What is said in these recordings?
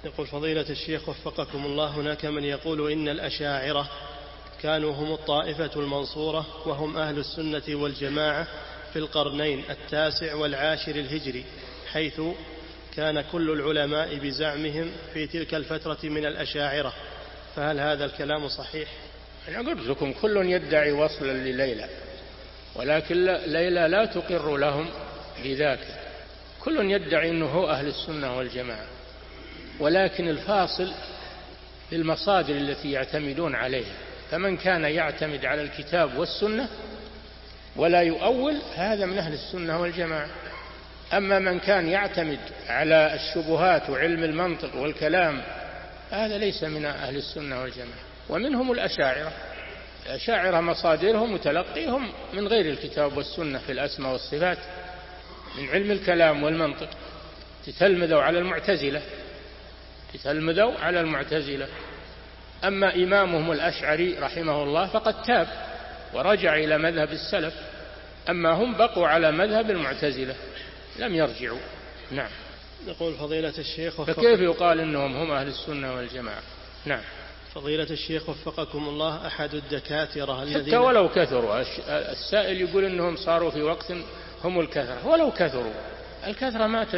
يقول فضيلة الشيخ وفقكم الله، هناك من يقول إن الأشاعرة كانوا هم الطائفة المنصورة وهم أهل السنة والجماعة في القرنين 9 و10 الهجري، حيث كان كل العلماء بزعمهم في تلك الفترة من الأشاعرة، فهل هذا الكلام صحيح؟ أنا قلت لكم كل يدعي وصلا لليلى، ولكن ليلى لا تقر لهم بذاك، كل يدعي أنه هو أهل السنة والجماعة، ولكن الفاصل للمصادر التي يعتمدون عليها، فمن كان يعتمد على الكتاب والسنة ولا يؤول هذا من أهل السنة والجماعة. أما من كان يعتمد على الشبهات وعلم المنطق والكلام هذا ليس من أهل السنة والجماعة. ومنهم الأشاعرة، الأشاعرة مصادرهم وتلقيهم من غير الكتاب والسنة في الأسماء والصفات، من علم الكلام والمنطق، تتلمذوا على المعتزلة. أما إمامهم الأشعري رحمه الله فقد تاب ورجع إلى مذهب السلف، أما هم بقوا على مذهب المعتزلة لم يرجعوا. نعم. يقول فضيلة الشيخ فكيف يقال إنهم هم أهل السنة والجماعة؟ نعم. فضيلة الشيخ وفقكم الله، أحد الدكاترة الذين حتى ولو كثروا، السائل يقول إنهم صاروا في وقت هم الكثرة، ولو كثروا الكثرة ما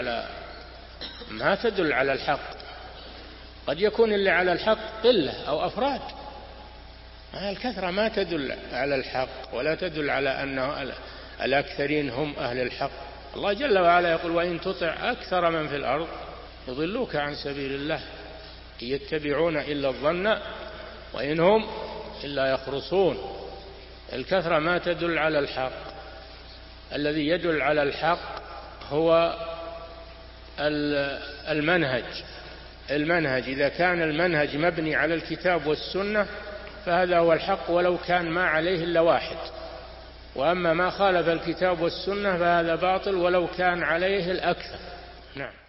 تدل على الحق، قد يكون اللي على الحق قلة أو أفراد، الكثرة ما تدل على الحق ولا تدل على أن الأكثرين هم أهل الحق. الله جل وعلا يقول وإن تطع أكثر من في الأرض يضلوك عن سبيل الله إن يتبعون إلا الظن وإن هم إلا يخرصون. الكثرة ما تدل على الحق، الذي يدل على الحق هو المنهج. إذا كان المنهج مبني على الكتاب والسنة فهذا هو الحق ولو كان ما عليه إلا واحد، وأما ما خالف الكتاب والسنة فهذا باطل ولو كان عليه الأكثر. نعم.